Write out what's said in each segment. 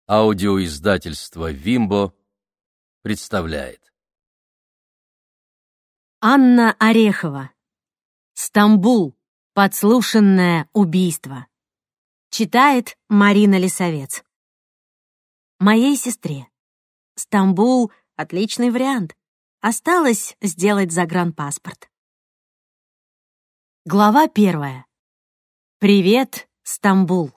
Аудиоиздательство «Вимбо» представляет. Анна Орехова. «Стамбул. Подслушанное убийство». Читает Марина Лисовец. Моей сестре. Стамбул — отличный вариант. Осталось сделать загранпаспорт. Глава 1. Привет, Стамбул.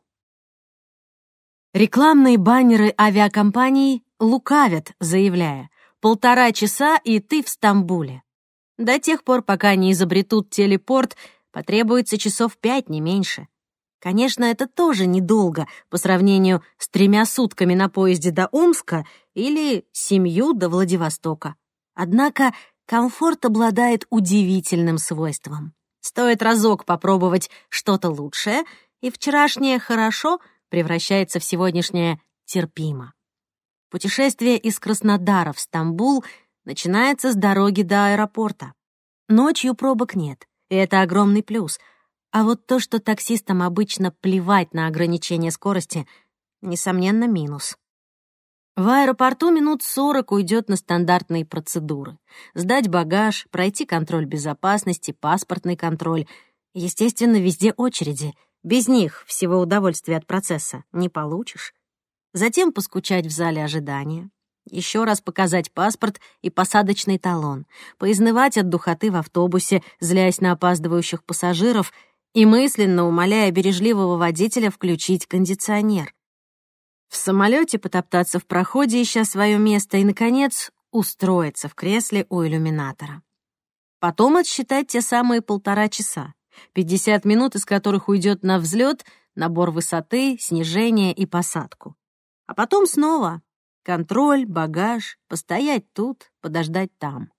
Рекламные баннеры авиакомпаний лукавят, заявляя: 1,5 часа, и ты в Стамбуле. До тех пор, пока не изобретут телепорт, потребуется часов 5, не меньше. Конечно, это тоже недолго по сравнению с 3 сутками на поезде до Омска или 7 до Владивостока. Однако комфорт обладает удивительным свойством. Стоит разок попробовать что-то лучшее, и вчерашнее «хорошо» превращается в сегодняшнее «терпимо». Путешествие из Краснодара в Стамбул начинается с дороги до аэропорта. Ночью пробок нет, и это огромный плюс. А вот то, что таксистам обычно плевать на ограничение скорости, несомненно, минус. В аэропорту минут 40 уйдет на стандартные процедуры. Сдать багаж, пройти контроль безопасности, паспортный контроль. Естественно, везде очереди. Без них всего удовольствия от процесса не получишь. Затем поскучать в зале ожидания. Еще раз показать паспорт и посадочный талон. Поизнывать от духоты в автобусе, злясь на опаздывающих пассажиров и мысленно умоляя бережливого водителя включить кондиционер. В самолете потоптаться в проходе, ища свое место, и, наконец, устроиться в кресле у иллюминатора. Потом отсчитать те самые 1,5 часа, 50 минут из которых уйдет на взлет, набор высоты, снижение и посадку. А потом снова контроль, багаж, постоять тут, подождать там.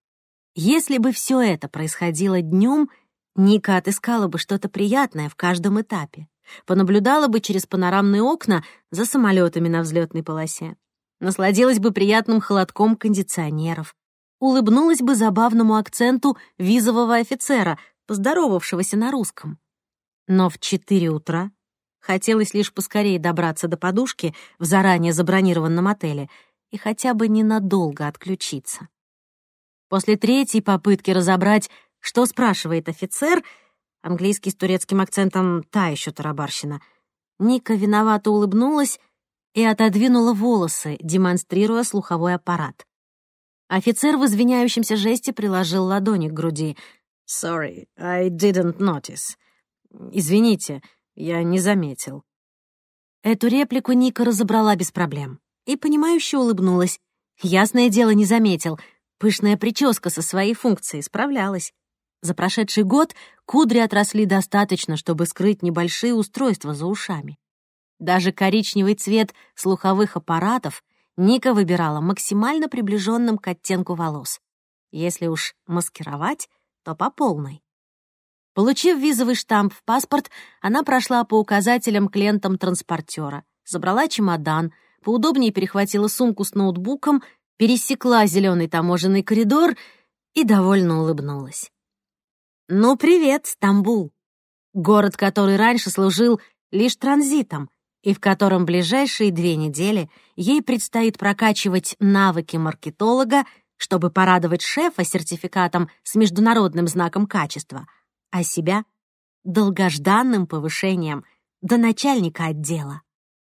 Если бы все это происходило днем, Ника отыскала бы что-то приятное в каждом этапе. Понаблюдала бы через панорамные окна за самолетами на взлетной полосе. Насладилась бы приятным холодком кондиционеров. Улыбнулась бы забавному акценту визового офицера, поздоровавшегося на русском. Но в 4 утра хотелось лишь поскорее добраться до подушки в заранее забронированном отеле и хотя бы ненадолго отключиться. После 3-й попытки разобрать, что спрашивает офицер, английский с турецким акцентом — та еще тарабарщина, Ника виновато улыбнулась и отодвинула волосы, демонстрируя слуховой аппарат. Офицер в извиняющемся жесте приложил ладони к груди. «Sorry, I didn't notice». «Извините, я не заметил». Эту реплику Ника разобрала без проблем и понимающе улыбнулась. Ясное дело, не заметил. Пышная прическа со своей функцией справлялась. За прошедший год кудри отросли достаточно, чтобы скрыть небольшие устройства за ушами. Даже коричневый цвет слуховых аппаратов Ника выбирала максимально приближенным к оттенку волос. Если уж маскировать, то по полной. Получив визовый штамп в паспорт, она прошла по указателям к лентам транспортера, забрала чемодан, поудобнее перехватила сумку с ноутбуком, пересекла зеленый таможенный коридор и довольно улыбнулась. Ну, привет, Стамбул. Город, который раньше служил лишь транзитом, и в котором ближайшие 2 недели ей предстоит прокачивать навыки маркетолога, чтобы порадовать шефа сертификатом с международным знаком качества, а себя — долгожданным повышением до начальника отдела.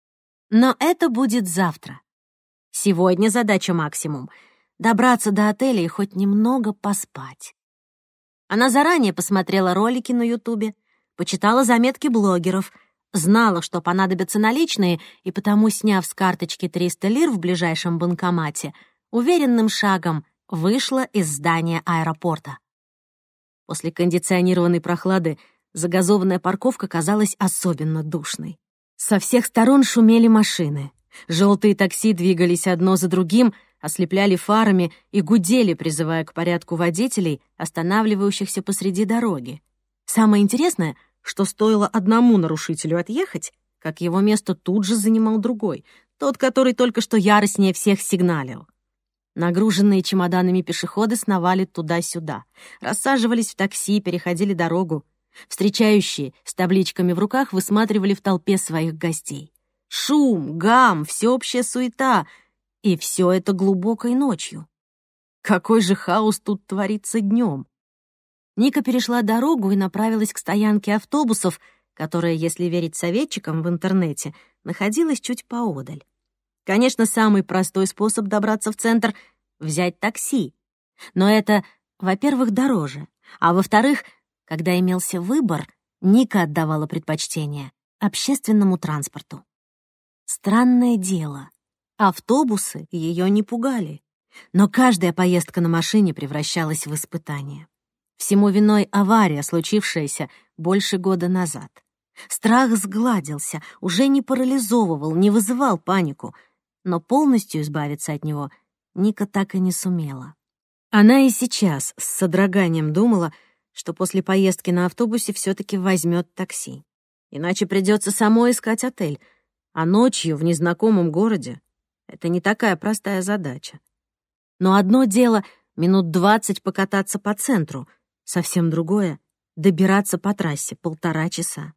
Но это будет завтра. Сегодня задача максимум — добраться до отеля и хоть немного поспать. Она заранее посмотрела ролики на Ютубе, почитала заметки блогеров, знала, что понадобятся наличные, и потому, сняв с карточки 300 лир в ближайшем банкомате, уверенным шагом вышла из здания аэропорта. После кондиционированной прохлады загазованная парковка казалась особенно душной. Со всех сторон шумели машины. Желтые такси двигались одно за другим, ослепляли фарами и гудели, призывая к порядку водителей, останавливающихся посреди дороги. Самое интересное, что стоило одному нарушителю отъехать, как его место тут же занимал другой, тот, который только что яростнее всех сигналил. Нагруженные чемоданами пешеходы сновали туда-сюда, рассаживались в такси, переходили дорогу. Встречающие с табличками в руках высматривали в толпе своих гостей. Шум, гам, всеобщая суета. И все это глубокой ночью. Какой же хаос тут творится днем? Ника перешла дорогу и направилась к стоянке автобусов, которая, если верить советчикам в интернете, находилась чуть поодаль. Конечно, самый простой способ добраться в центр — взять такси. Но это, во-первых, дороже, а во-вторых, когда имелся выбор, Ника отдавала предпочтение общественному транспорту. Странное дело, автобусы ее не пугали, но каждая поездка на машине превращалась в испытание. Всему виной авария, случившаяся больше года назад. Страх сгладился, уже не парализовывал, не вызывал панику, но полностью избавиться от него Ника так и не сумела. Она и сейчас с содроганием думала, что после поездки на автобусе все-таки возьмет такси. Иначе придется самой искать отель, а ночью в незнакомом городе это не такая простая задача. Но одно дело — минут 20 покататься по центру, совсем другое — добираться по трассе 1,5 часа.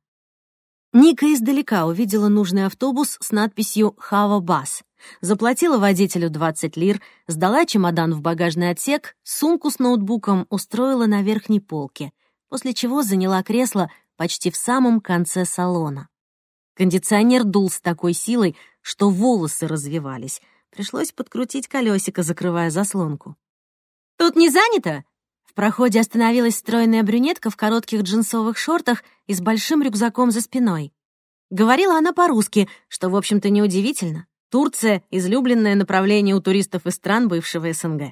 Ника издалека увидела нужный автобус с надписью «Хава Бас», заплатила водителю 20 лир, сдала чемодан в багажный отсек, сумку с ноутбуком устроила на верхней полке, после чего заняла кресло почти в самом конце салона. Кондиционер дул с такой силой, что волосы развивались. Пришлось подкрутить колесико, закрывая заслонку. «Тут не занято?» В проходе остановилась стройная брюнетка в коротких джинсовых шортах и с большим рюкзаком за спиной. Говорила она по-русски, что, в общем-то, неудивительно. Турция — излюбленное направление у туристов из стран бывшего СНГ.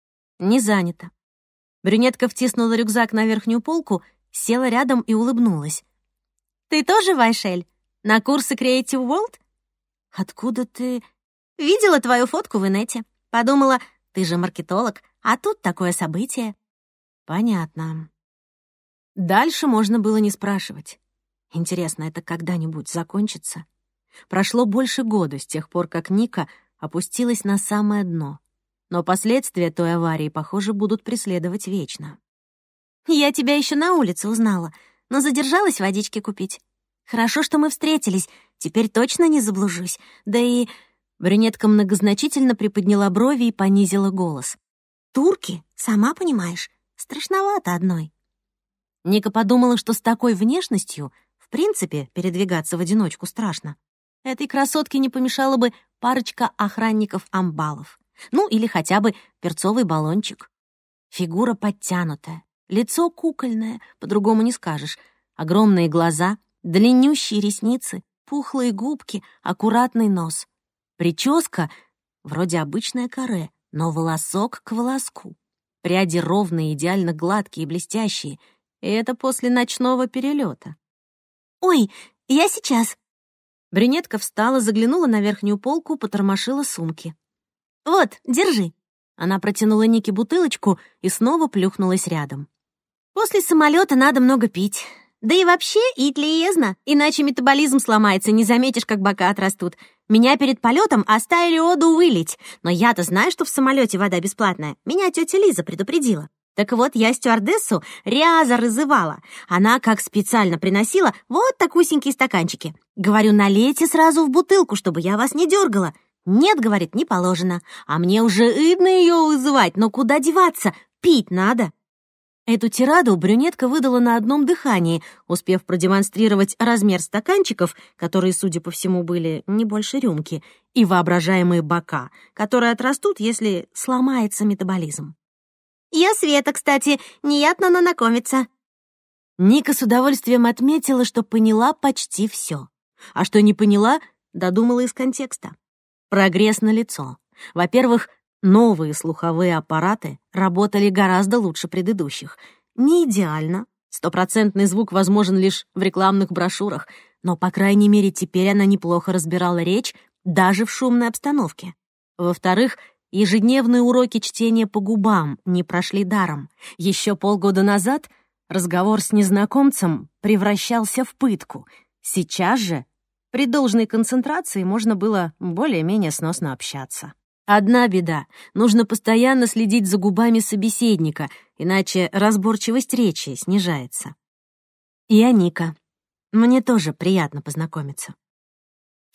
Не занято. Брюнетка втиснула рюкзак на верхнюю полку, села рядом и улыбнулась. «Ты тоже, Вайшель? На курсы Creative World?» «Откуда ты...» «Видела твою фотку в инете. Подумала, ты же маркетолог, а тут такое событие». «Понятно». Дальше можно было не спрашивать. Интересно, это когда-нибудь закончится? Прошло больше года с тех пор, как Ника опустилась на самое дно. Но последствия той аварии, похоже, будут преследовать вечно. «Я тебя еще на улице узнала, но задержалась водички купить. Хорошо, что мы встретились, теперь точно не заблужусь. Да и...» Брюнетка многозначительно приподняла брови и понизила голос. «Турки, сама понимаешь, страшновато одной». Ника подумала, что с такой внешностью, в принципе, передвигаться в одиночку страшно. Этой красотке не помешала бы парочка охранников-амбалов. Ну, или хотя бы перцовый баллончик. Фигура подтянутая, лицо кукольное, по-другому не скажешь. Огромные глаза, длиннющие ресницы, пухлые губки, аккуратный нос. Прическа вроде обычное каре, но волосок к волоску. Пряди ровные, идеально гладкие и блестящие. И это после ночного перелета. «Ой, я сейчас». Брюнетка встала, заглянула на верхнюю полку, потормошила сумки. «Вот, держи». Она протянула Нике бутылочку и снова плюхнулась рядом. «После самолета надо много пить. Да и вообще ить лиезно, иначе метаболизм сломается, не заметишь, как бока отрастут. Меня перед полетом оставили оду вылить, но я-то знаю, что в самолете вода бесплатная. Меня тетя Лиза предупредила. Так вот, я стюардессу ряза разывала. Она как специально приносила вот такусенькие стаканчики. Говорю, налейте сразу в бутылку, чтобы я вас не дергала. Нет, говорит, не положено. А мне уже идно ее вызывать, но куда деваться? Пить надо». Эту тираду брюнетка выдала на одном дыхании, успев продемонстрировать размер стаканчиков, которые, судя по всему, были не больше рюмки, и воображаемые бока, которые отрастут, если сломается метаболизм. «Я Света, кстати, неятно знакомиться». Ника с удовольствием отметила, что поняла почти все. А что не поняла, додумала из контекста. Прогресс налицо. Во-первых, новые слуховые аппараты работали гораздо лучше предыдущих. Не идеально. 100% звук возможен лишь в рекламных брошюрах, но, по крайней мере, теперь она неплохо разбирала речь даже в шумной обстановке. Во-вторых, ежедневные уроки чтения по губам не прошли даром. Еще полгода назад разговор с незнакомцем превращался в пытку. Сейчас же при должной концентрации можно было более-менее сносно общаться. Одна беда — нужно постоянно следить за губами собеседника, иначе разборчивость речи снижается. Я Ника. Мне тоже приятно познакомиться.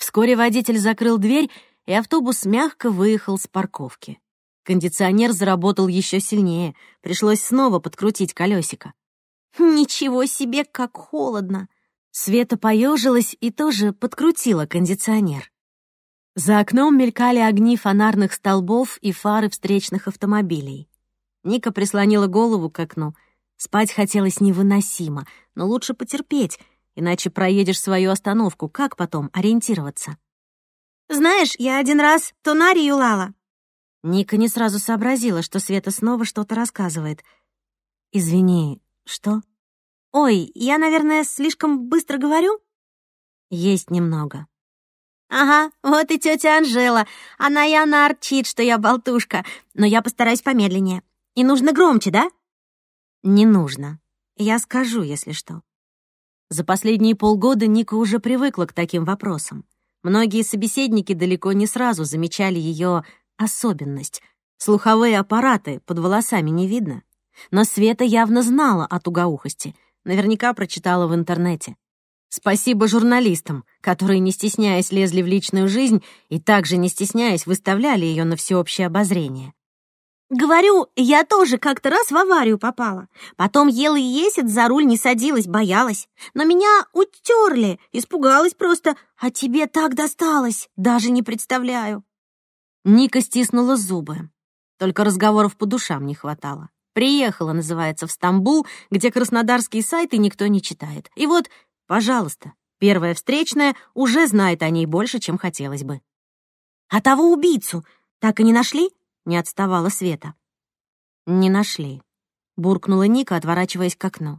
Вскоре водитель закрыл дверь, и автобус мягко выехал с парковки. Кондиционер заработал еще сильнее, пришлось снова подкрутить колесико. «Ничего себе, как холодно!» Света поежилась и тоже подкрутила кондиционер. За окном мелькали огни фонарных столбов и фары встречных автомобилей. Ника прислонила голову к окну. Спать хотелось невыносимо, но лучше потерпеть, иначе проедешь свою остановку. Как потом ориентироваться? «Знаешь, я один раз тонарию лала». Ника не сразу сообразила, что Света снова что-то рассказывает. «Извини, что?» «Ой, я, наверное, слишком быстро говорю?» «Есть немного». «Ага, вот и тетя Анжела. Она и она арчит, что я болтушка. Но я постараюсь помедленнее. И нужно громче, да?» «Не нужно. Я скажу, если что». За последние полгода Ника уже привыкла к таким вопросам. Многие собеседники далеко не сразу замечали ее особенность. Слуховые аппараты под волосами не видно. Но Света явно знала о тугоухости. Наверняка прочитала в интернете. Спасибо журналистам, которые, не стесняясь, лезли в личную жизнь и также, не стесняясь, выставляли ее на всеобщее обозрение. «Говорю, я тоже как-то раз в аварию попала. Потом ела и есет, за руль не садилась, боялась. Но меня утерли, испугалась просто. А тебе так досталось, даже не представляю». Ника стиснула зубы. Только разговоров по душам не хватало. Приехала, называется, в Стамбул, где краснодарские сайты никто не читает. И вот, пожалуйста, первая встречная уже знает о ней больше, чем хотелось бы. «А того убийцу так и не нашли?» — не отставала Света. «Не нашли», — буркнула Ника, отворачиваясь к окну.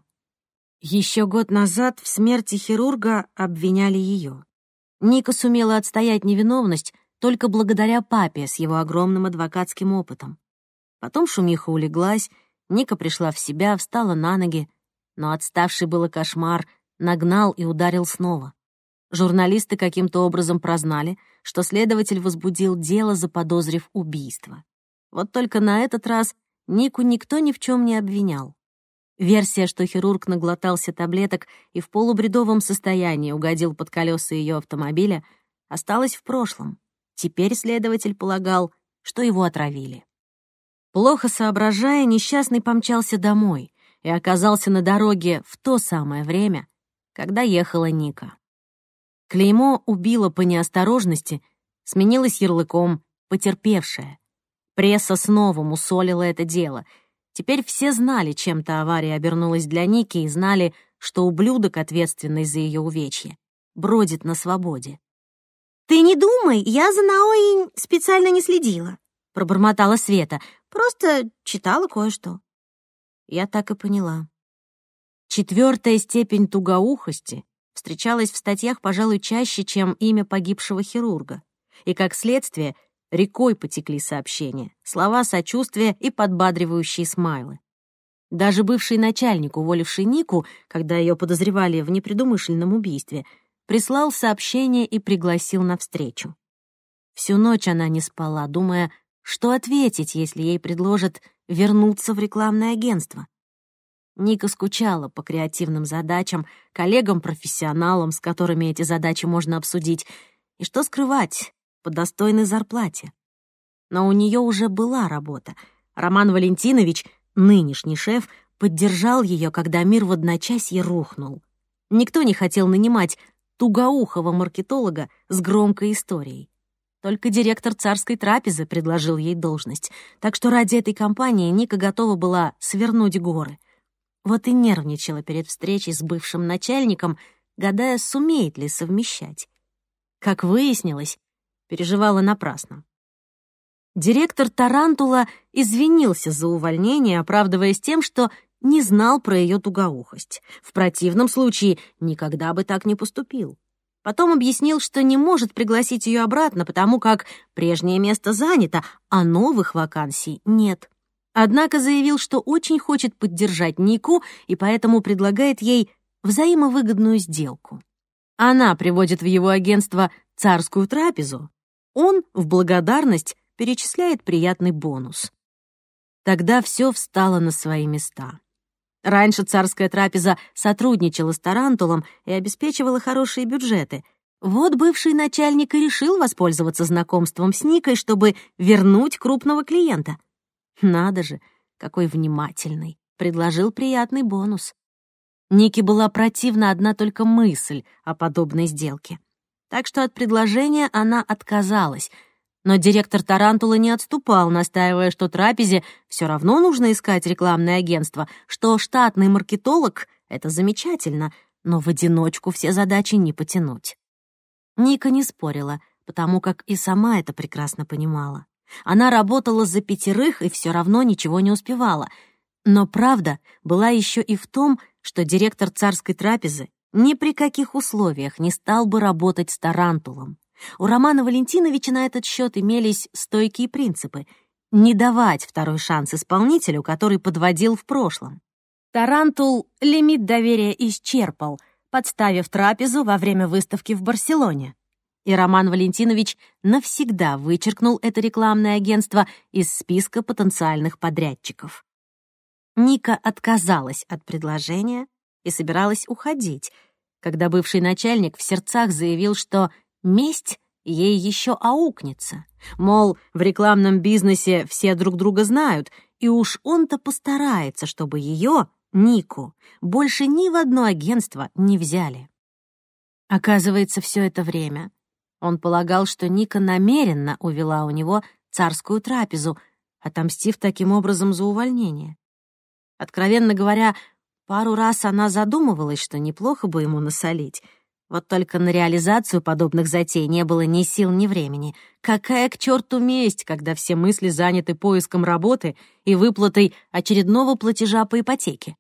Еще год назад в смерти хирурга обвиняли ее. Ника сумела отстоять невиновность только благодаря папе с его огромным адвокатским опытом. Потом шумиха улеглась, Ника пришла в себя, встала на ноги, но отставший было кошмар нагнал и ударил снова. Журналисты каким-то образом прознали, что следователь возбудил дело, заподозрив убийство. Вот только на этот раз Нику никто ни в чем не обвинял. Версия, что хирург наглотался таблеток и в полубредовом состоянии угодил под колеса ее автомобиля, осталась в прошлом. Теперь следователь полагал, что его отравили. Плохо соображая, несчастный помчался домой и оказался на дороге в то самое время, когда ехала Ника. Клеймо «убило по неосторожности» сменилось ярлыком «потерпевшая». Пресса снова мусолила это дело. Теперь все знали, чем та авария обернулась для Ники, и знали, что ублюдок, ответственный за ее увечье, бродит на свободе. «Ты не думай, я за Наоей специально не следила», — пробормотала Света. «Просто читала кое-что». Я так и поняла. 4-я степень тугоухости встречалась в статьях, пожалуй, чаще, чем имя погибшего хирурга. И, как следствие, рекой потекли сообщения, слова сочувствия и подбадривающие смайлы. Даже бывший начальник, уволивший Нику, когда ее подозревали в непредумышленном убийстве, прислал сообщение и пригласил на встречу. Всю ночь она не спала, думая, что ответить, если ей предложат вернуться в рекламное агентство. Ника скучала по креативным задачам, коллегам-профессионалам, с которыми эти задачи можно обсудить, и, что скрывать, по достойной зарплате. Но у нее уже была работа. Роман Валентинович, нынешний шеф, поддержал ее, когда мир в одночасье рухнул. Никто не хотел нанимать тугоухого маркетолога с громкой историей. Только директор царской трапезы предложил ей должность, так что ради этой компании Ника готова была свернуть горы. Вот и нервничала перед встречей с бывшим начальником, гадая, сумеет ли совмещать. Как выяснилось, переживала напрасно. Директор «Тарантула» извинился за увольнение, оправдываясь тем, что не знал про ее тугоухость. В противном случае никогда бы так не поступил. Потом объяснил, что не может пригласить ее обратно, потому как прежнее место занято, а новых вакансий нет. Однако заявил, что очень хочет поддержать Нику и поэтому предлагает ей взаимовыгодную сделку. Она приводит в его агентство царскую трапезу, он в благодарность перечисляет приятный бонус. Тогда все встало на свои места. Раньше царская трапеза сотрудничала с Тарантулом и обеспечивала хорошие бюджеты. Вот бывший начальник и решил воспользоваться знакомством с Никой, чтобы вернуть крупного клиента. Надо же, какой внимательный. Предложил приятный бонус. Нике была противна одна только мысль о подобной сделке. Так что от предложения она отказалась. Но директор Тарантула не отступал, настаивая, что трапезе все равно нужно искать рекламное агентство, что штатный маркетолог — это замечательно, но в одиночку все задачи не потянуть. Ника не спорила, потому как и сама это прекрасно понимала. Она работала за 5 и все равно ничего не успевала. Но правда была еще и в том, что директор царской трапезы ни при каких условиях не стал бы работать с Тарантулом. У Романа Валентиновича на этот счет имелись стойкие принципы — не давать второй шанс исполнителю, который подводил в прошлом. Тарантул лимит доверия исчерпал, подставив трапезу во время выставки в Барселоне. И Роман Валентинович навсегда вычеркнул это рекламное агентство из списка потенциальных подрядчиков. Ника отказалась от предложения и собиралась уходить, когда бывший начальник в сердцах заявил, что месть ей еще аукнется. Мол, в рекламном бизнесе все друг друга знают, и уж он-то постарается, чтобы ее, Нику, больше ни в одно агентство не взяли. Оказывается, все это время он полагал, что Ника намеренно увела у него царскую трапезу, отомстив таким образом за увольнение. Откровенно говоря, пару раз она задумывалась, что неплохо бы ему насолить. Вот только на реализацию подобных затей не было ни сил, ни времени. Какая к черту месть, когда все мысли заняты поиском работы и выплатой очередного платежа по ипотеке?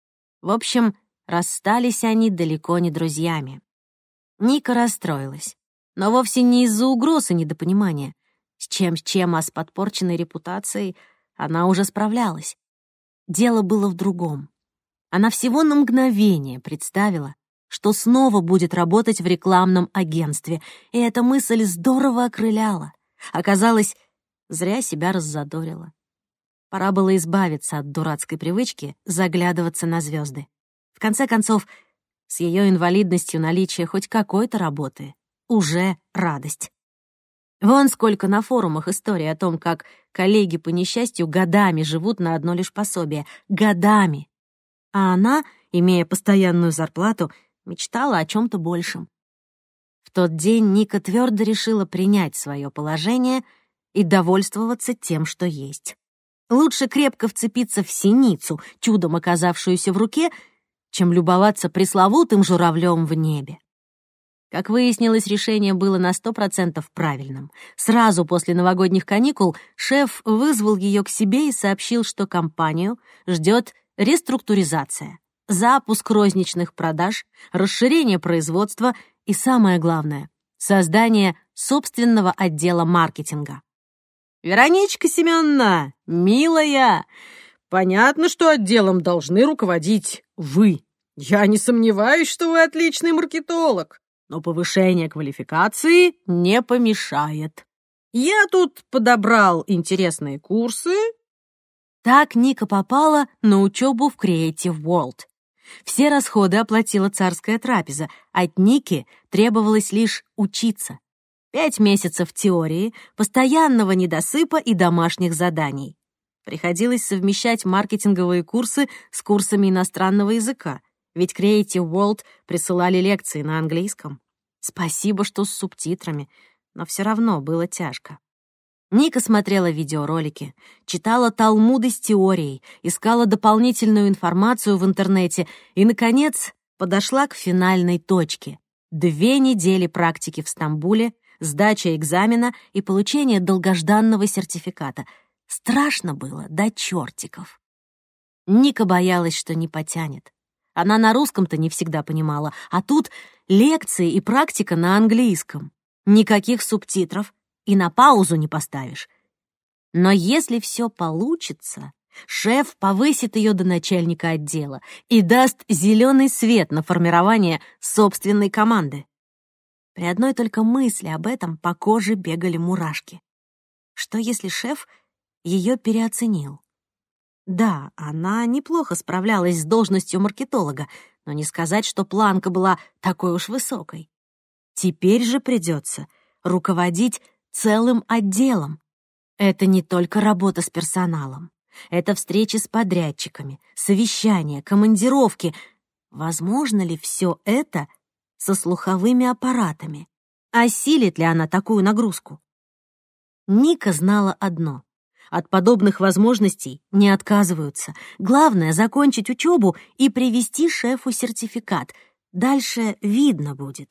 В общем, расстались они далеко не друзьями. Ника расстроилась, но вовсе не из-за угроз и недопонимания. С чем, а с подпорченной репутацией она уже справлялась. Дело было в другом. Она всего на мгновение представила, что снова будет работать в рекламном агентстве, и эта мысль здорово окрыляла. Оказалось, зря себя раззадорила. Пора было избавиться от дурацкой привычки заглядываться на звезды. В конце концов, с ее инвалидностью наличие хоть какой-то работы уже радость. Вон сколько на форумах историй о том, как коллеги по несчастью годами живут на одно лишь пособие. Годами. А она, имея постоянную зарплату, мечтала о чем-то большем. В тот день Ника твердо решила принять свое положение и довольствоваться тем, что есть. Лучше крепко вцепиться в синицу, чудом оказавшуюся в руке, чем любоваться пресловутым журавлем в небе. Как выяснилось, решение было на 100% правильным. Сразу после новогодних каникул шеф вызвал ее к себе и сообщил, что компанию ждет реструктуризация, запуск розничных продаж, расширение производства и, самое главное, создание собственного отдела маркетинга. «Вероничка Семеновна, милая, понятно, что отделом должны руководить вы. Я не сомневаюсь, что вы отличный маркетолог, но повышение квалификации не помешает. Я тут подобрал интересные курсы». Так Ника попала на учебу в Creative World. Все расходы оплатила царская трапеза, от Ники требовалось лишь учиться. 5 месяцев теории, постоянного недосыпа и домашних заданий. Приходилось совмещать маркетинговые курсы с курсами иностранного языка, ведь Creative World присылали лекции на английском. Спасибо, что с субтитрами, но все равно было тяжко. Ника смотрела видеоролики, читала талмуды с теорией, искала дополнительную информацию в интернете и, наконец, подошла к финальной точке. 2 недели практики в Стамбуле, сдача экзамена и получение долгожданного сертификата. Страшно было до чертиков. Ника боялась, что не потянет. Она на русском-то не всегда понимала, а тут лекции и практика на английском. Никаких субтитров и на паузу не поставишь. Но если все получится, шеф повысит ее до начальника отдела и даст зеленый свет на формирование собственной команды. При одной только мысли об этом по коже бегали мурашки. Что если шеф ее переоценил? Да, она неплохо справлялась с должностью маркетолога, но не сказать, что планка была такой уж высокой. Теперь же придется руководить целым отделом. Это не только работа с персоналом. Это встречи с подрядчиками, совещания, командировки. Возможно ли все это со слуховыми аппаратами? Осилит ли она такую нагрузку? Ника знала одно. От подобных возможностей не отказываются. Главное — закончить учебу и привезти шефу сертификат. Дальше видно будет.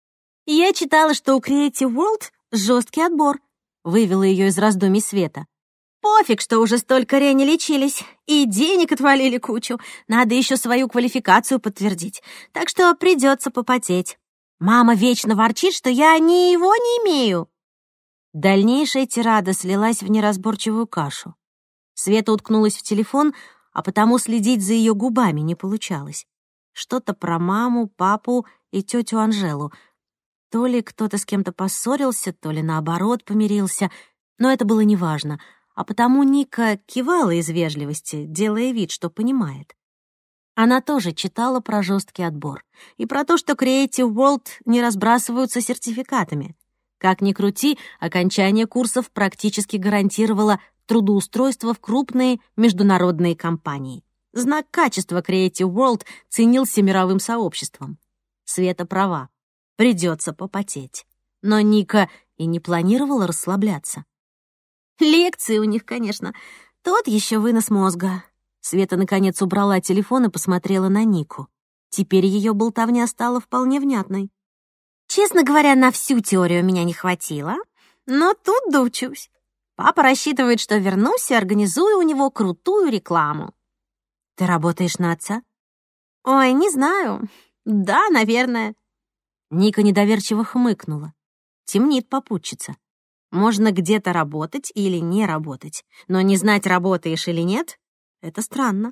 «Я читала, что у Creative World жесткий отбор», — вывела ее из раздумий Света. «Пофиг, что уже столько Рени лечились, и денег отвалили кучу. Надо еще свою квалификацию подтвердить, так что придется попотеть. Мама вечно ворчит, что я ни его не имею». Дальнейшая тирада слилась в неразборчивую кашу. Света уткнулась в телефон, а потому следить за ее губами не получалось. Что-то про маму, папу и тетю Анжелу. То ли кто-то с кем-то поссорился, то ли наоборот помирился, но это было неважно, а потому Ника кивала из вежливости, делая вид, что понимает. Она тоже читала про жесткий отбор и про то, что Creative World не разбрасываются сертификатами. Как ни крути, окончание курсов практически гарантировало трудоустройство в крупные международные компании. Знак качества Creative World ценился мировым сообществом. Света права. Придется попотеть. Но Ника и не планировала расслабляться. Лекции у них, конечно, тот еще вынос мозга. Света, наконец, убрала телефон и посмотрела на Нику. Теперь ее болтовня стала вполне внятной. Честно говоря, на всю теорию меня не хватило, но тут доучусь. Папа рассчитывает, что вернусь и организую у него крутую рекламу. Ты работаешь на отца? Ой, не знаю. Да, наверное. Ника недоверчиво хмыкнула. Темнит попутчица. Можно где-то работать или не работать, но не знать, работаешь или нет, это странно.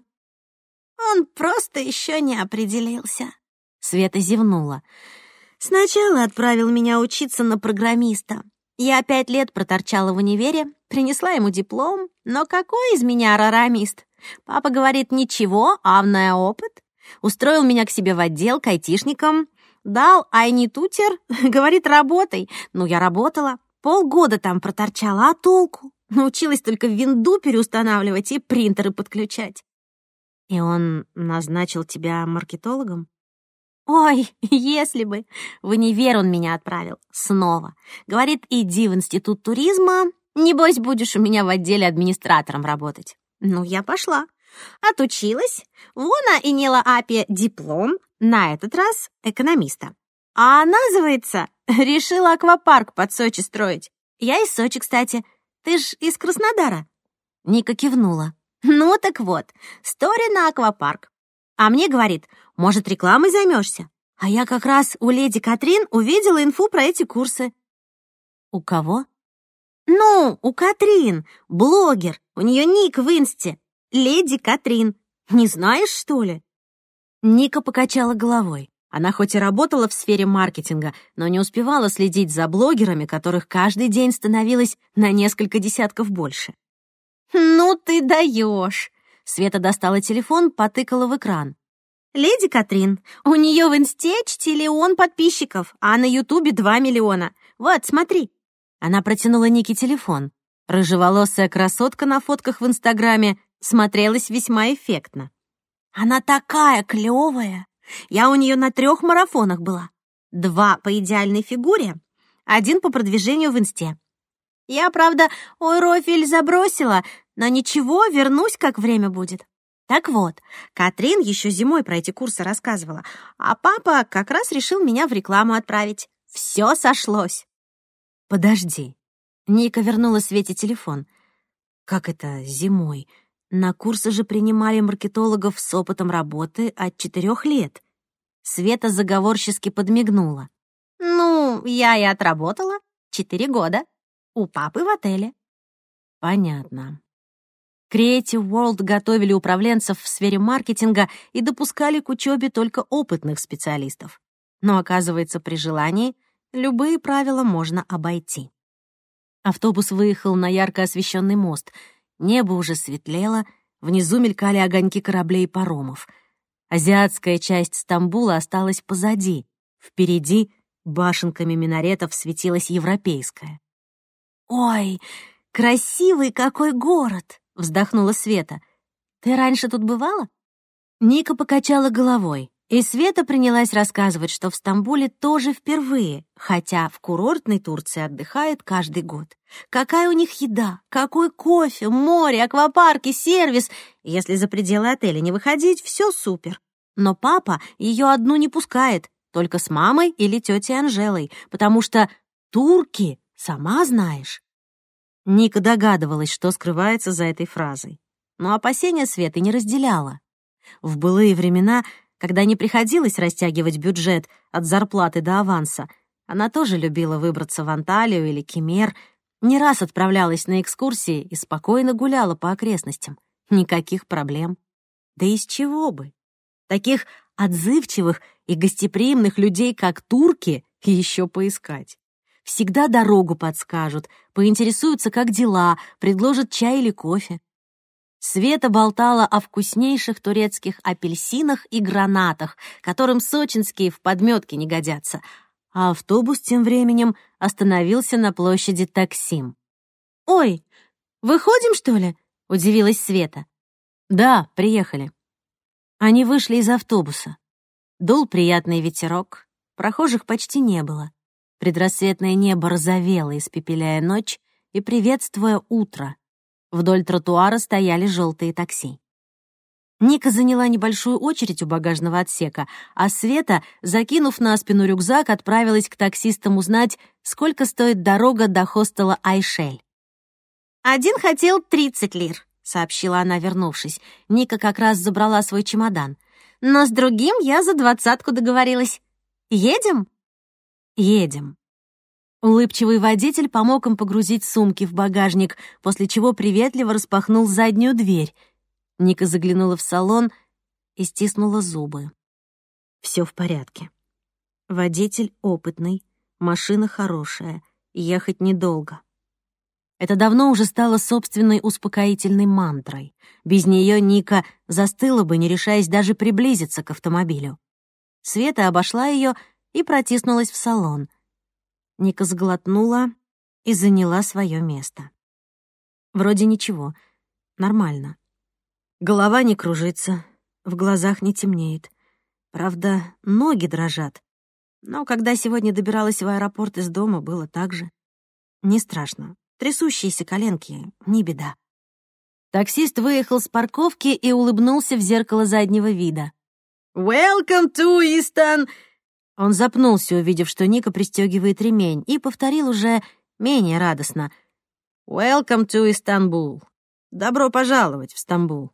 Он просто еще не определился. Света зевнула. Сначала отправил меня учиться на программиста. Я 5 лет проторчала в универе, принесла ему диплом, но какой из меня рарамист? Папа говорит, ничего, авная опыт. Устроил меня к себе в отдел к айтишникам, дал айни-тутер, говорит, работай. Ну, я работала. Полгода там проторчала, а толку? Научилась только винду переустанавливать и принтеры подключать. И он назначил тебя маркетологом? Ой, если бы. В универ он меня отправил. Снова. Говорит, иди в институт туризма, небось будешь у меня в отделе администратором работать. Ну, я пошла. Отучилась. Вон и Нила Апия диплом, на этот раз экономиста. А оказывается, решила аквапарк под Сочи строить. Я из Сочи, кстати. Ты ж из Краснодара. Ника кивнула. Ну так вот, стори на аквапарк. А мне говорит, может, рекламой займешься? А я как раз у леди Катрин увидела инфу про эти курсы. У кого? Ну, у Катрин, блогер. У нее ник в инсте. Леди Катрин. Не знаешь, что ли? Ника покачала головой. Она хоть и работала в сфере маркетинга, но не успевала следить за блогерами, которых каждый день становилось на несколько десятков больше. «Ну ты даешь!» Света достала телефон, потыкала в экран. «Леди Катрин, у нее в инсте 1 миллион подписчиков, а на ютубе 2 миллиона. Вот, смотри». Она протянула Нике телефон. Рыжеволосая красотка на фотках в Инстаграме смотрелась весьма эффектно. «Она такая клевая! Я у нее на 3 марафонах была. 2 по идеальной фигуре, 1 по продвижению в инсте. Я, правда, профиль забросила, но ничего, вернусь, как время будет. Так вот, Катрин еще зимой про эти курсы рассказывала, а папа как раз решил меня в рекламу отправить. Все сошлось». «Подожди». Ника вернула Свете телефон. «Как это зимой? На курсы же принимали маркетологов с опытом работы от 4 лет». Света заговорчески подмигнула. «Ну, я и отработала 4 года. У папы в отеле». «Понятно». Creative World готовили управленцев в сфере маркетинга и допускали к учебе только опытных специалистов. Но, оказывается, при желании любые правила можно обойти. Автобус выехал на ярко освещенный мост. Небо уже светлело, внизу мелькали огоньки кораблей и паромов. Азиатская часть Стамбула осталась позади. Впереди Башенками минаретов светилась европейская. «Ой, красивый какой город!» — вздохнула Света. «Ты раньше тут бывала?» Ника покачала головой, и Света принялась рассказывать, что в Стамбуле тоже впервые, хотя в курортной Турции отдыхает каждый год. Какая у них еда, какой кофе, море, аквапарки, сервис. Если за пределы отеля не выходить, все супер. Но папа ее одну не пускает, только с мамой или тетей Анжелой, потому что турки, сама знаешь. Ника догадывалась, что скрывается за этой фразой, но опасения Светы не разделяла. В былые времена, когда не приходилось растягивать бюджет от зарплаты до аванса, она тоже любила выбраться в Анталию или Кемер, не раз отправлялась на экскурсии и спокойно гуляла по окрестностям. Никаких проблем. Да из чего бы? Таких отзывчивых и гостеприимных людей, как турки, еще поискать. Всегда дорогу подскажут, поинтересуются, как дела, предложат чай или кофе. Света болтала о вкуснейших турецких апельсинах и гранатах, которым сочинские в подметке не годятся, а автобус тем временем остановился на площади Таксим. «Ой, выходим, что ли?» — удивилась Света. «Да, приехали». Они вышли из автобуса. Дул приятный ветерок, прохожих почти не было. Предрассветное небо розовело, испепеляя ночь и приветствуя утро. Вдоль тротуара стояли желтые такси. Ника заняла небольшую очередь у багажного отсека, а Света, закинув на спину рюкзак, отправилась к таксистам узнать, сколько стоит дорога до хостела Айшель. «Один хотел 30 лир», — сообщила она, вернувшись. Ника как раз забрала свой чемодан. «Но с другим я за 20 договорилась. Едем?» «Едем». Улыбчивый водитель помог им погрузить сумки в багажник, после чего приветливо распахнул заднюю дверь. Ника заглянула в салон и стиснула зубы. Все в порядке. Водитель опытный, машина хорошая, ехать недолго. Это давно уже стало собственной успокоительной мантрой. Без нее Ника застыла бы, не решаясь даже приблизиться к автомобилю. Света обошла ее и протиснулась в салон. Ника сглотнула и заняла свое место. Вроде ничего, нормально. Голова не кружится, в глазах не темнеет. Правда, ноги дрожат. Но когда сегодня добиралась в аэропорт из дома, было так же. Не страшно. Трясущиеся коленки — не беда. Таксист выехал с парковки и улыбнулся в зеркало заднего вида. «Welcome to Easton!» Он запнулся, увидев, что Ника пристегивает ремень, и повторил уже менее радостно. «Welcome to Istanbul! Добро пожаловать в Стамбул!»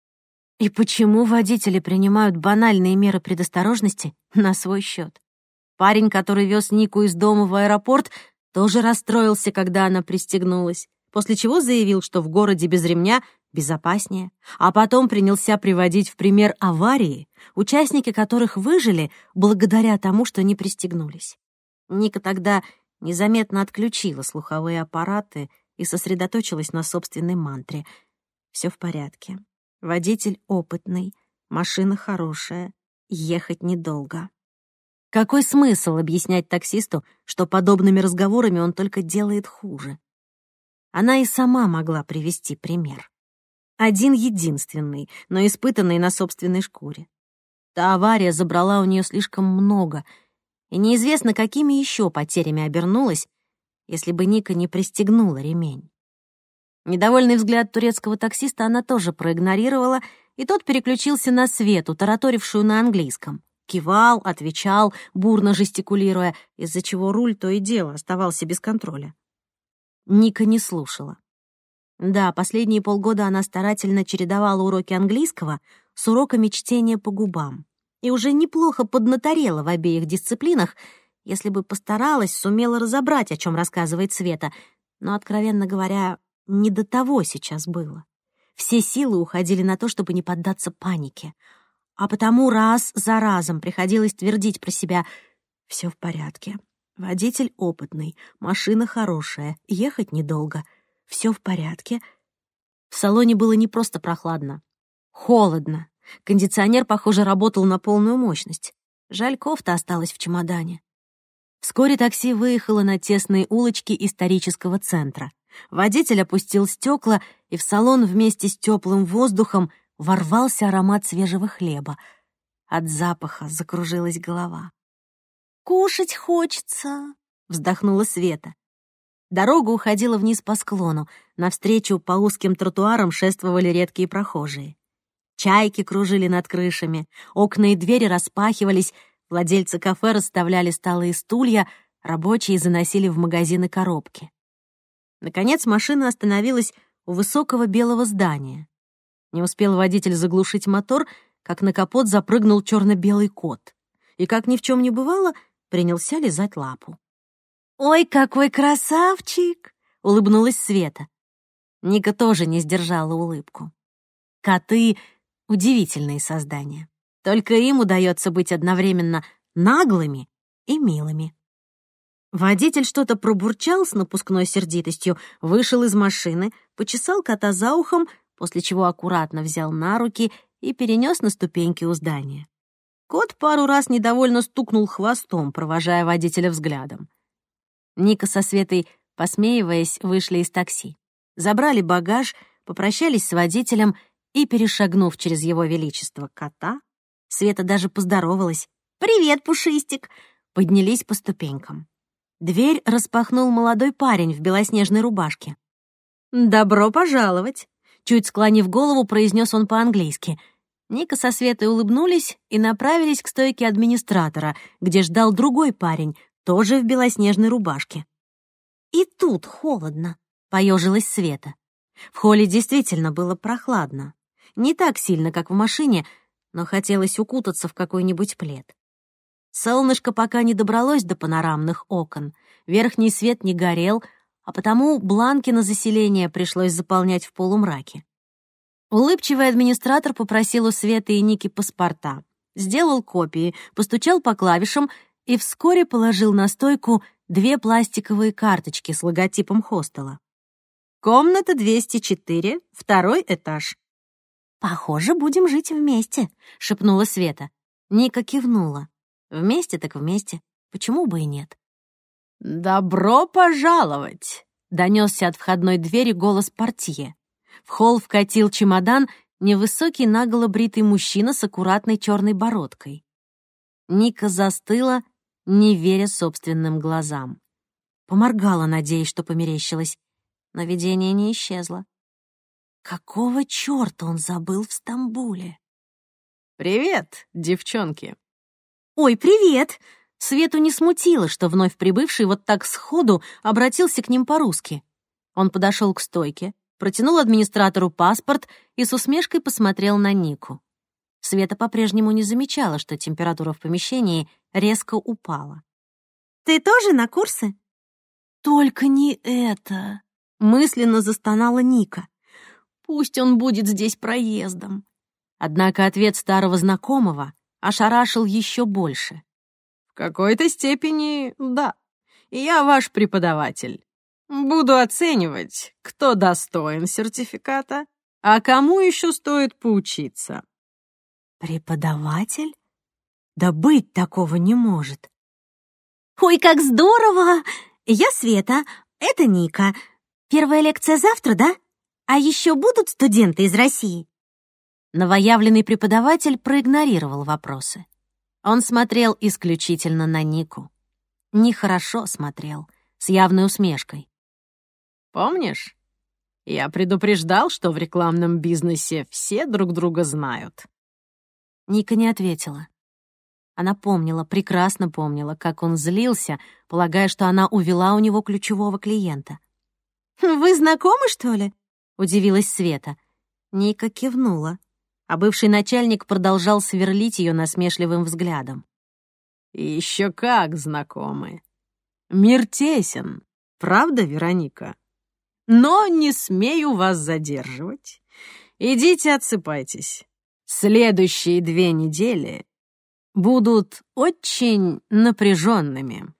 И почему водители принимают банальные меры предосторожности на свой счет? Парень, который вез Нику из дома в аэропорт, тоже расстроился, когда она пристегнулась, после чего заявил, что в городе без ремня безопаснее, а потом принялся приводить в пример аварии, участники которых выжили благодаря тому, что не пристегнулись. Ника тогда незаметно отключила слуховые аппараты и сосредоточилась на собственной мантре. Все в порядке. Водитель опытный, машина хорошая, ехать недолго. Какой смысл объяснять таксисту, что подобными разговорами он только делает хуже? Она и сама могла привести пример. Один-единственный, но испытанный на собственной шкуре. Та авария забрала у нее слишком много, и неизвестно, какими еще потерями обернулась, если бы Ника не пристегнула ремень. Недовольный взгляд турецкого таксиста она тоже проигнорировала, и тот переключился на Свету, тараторившую на английском. Кивал, отвечал, бурно жестикулируя, из-за чего руль то и дело оставался без контроля. Ника не слушала. Да, последние полгода она старательно чередовала уроки английского с уроками чтения по губам и уже неплохо поднаторела в обеих дисциплинах, если бы постаралась, сумела разобрать, о чем рассказывает Света, но, откровенно говоря, не до того сейчас было. Все силы уходили на то, чтобы не поддаться панике, а потому раз за разом приходилось твердить про себя: «Все в порядке, водитель опытный, машина хорошая, ехать недолго, все в порядке». В салоне было не просто прохладно, холодно. Кондиционер, похоже, работал на полную мощность. Жаль, кофта осталась в чемодане. Вскоре такси выехало на тесные улочки исторического центра. Водитель опустил стекла, и в салон вместе с теплым воздухом ворвался аромат свежего хлеба. От запаха закружилась голова. «Кушать хочется», — вздохнула Света. Дорога уходила вниз по склону. Навстречу по узким тротуарам шествовали редкие прохожие. Чайки кружили над крышами, окна и двери распахивались, владельцы кафе расставляли столы и стулья, рабочие заносили в магазины коробки. Наконец машина остановилась у высокого белого здания. Не успел водитель заглушить мотор, как на капот запрыгнул черно-белый кот. И, как ни в чем не бывало, принялся лизать лапу. «Ой, какой красавчик!» — улыбнулась Света. Ника тоже не сдержала улыбку. Коты — удивительные создания. Только им удается быть одновременно наглыми и милыми. Водитель что-то пробурчал с напускной сердитостью, вышел из машины, почесал кота за ухом, после чего аккуратно взял на руки и перенес на ступеньки у здания. Кот пару раз недовольно стукнул хвостом, провожая водителя взглядом. Ника со Светой, посмеиваясь, вышли из такси. Забрали багаж, попрощались с водителем и, перешагнув через его величество кота, Света даже поздоровалась. «Привет, Пушистик!» Поднялись по ступенькам. Дверь распахнул молодой парень в белоснежной рубашке. «Добро пожаловать!» Чуть склонив голову, произнес он по-английски. Ника со Светой улыбнулись и направились к стойке администратора, где ждал другой парень, тоже в белоснежной рубашке. «И тут холодно», — поежилась Света. В холле действительно было прохладно. Не так сильно, как в машине, но хотелось укутаться в какой-нибудь плед. Солнышко пока не добралось до панорамных окон, верхний свет не горел, а потому бланки на заселение пришлось заполнять в полумраке. Улыбчивый администратор попросил у Светы и Ники паспорта, сделал копии, постучал по клавишам и вскоре положил на стойку 2 пластиковые карточки с логотипом хостела. «Комната 204, 2-й этаж». «Похоже, будем жить вместе», — шепнула Света. Ника кивнула. «Вместе так вместе. Почему бы и нет?» «Добро пожаловать!» — донесся от входной двери голос портье. В холл вкатил чемодан невысокий наголо бритый мужчина с аккуратной черной бородкой. Ника застыла, не веря собственным глазам. Поморгала, надеясь, что померещилась, но видение не исчезло. Какого чёрта он забыл в Стамбуле? «Привет, девчонки!» «Ой, привет!» Свету не смутило, что вновь прибывший вот так сходу обратился к ним по-русски. Он подошел к стойке, протянул администратору паспорт и с усмешкой посмотрел на Нику. Света по-прежнему не замечала, что температура в помещении резко упала. «Ты тоже на курсы?» «Только не это!» — мысленно застонала Ника. «Пусть он будет здесь проездом». Однако ответ старого знакомого ошарашил еще больше. «В какой-то степени, да. Я ваш преподаватель. Буду оценивать, кто достоин сертификата, а кому еще стоит поучиться». «Преподаватель? Да быть такого не может». «Ой, как здорово! Я Света, это Ника. Первая лекция завтра, да? А еще будут студенты из России?» Новоявленный преподаватель проигнорировал вопросы. Он смотрел исключительно на Нику. Нехорошо смотрел, с явной усмешкой. «Помнишь, я предупреждал, что в рекламном бизнесе все друг друга знают?» Ника не ответила. Она помнила, прекрасно помнила, как он злился, полагая, что она увела у него ключевого клиента. «Вы знакомы, что ли?» — удивилась Света. Ника кивнула, а бывший начальник продолжал сверлить ее насмешливым взглядом. «Еще как знакомы. Мир тесен, правда, Вероника? Но не смею вас задерживать. Идите отсыпайтесь. Следующие 2 недели будут очень напряженными».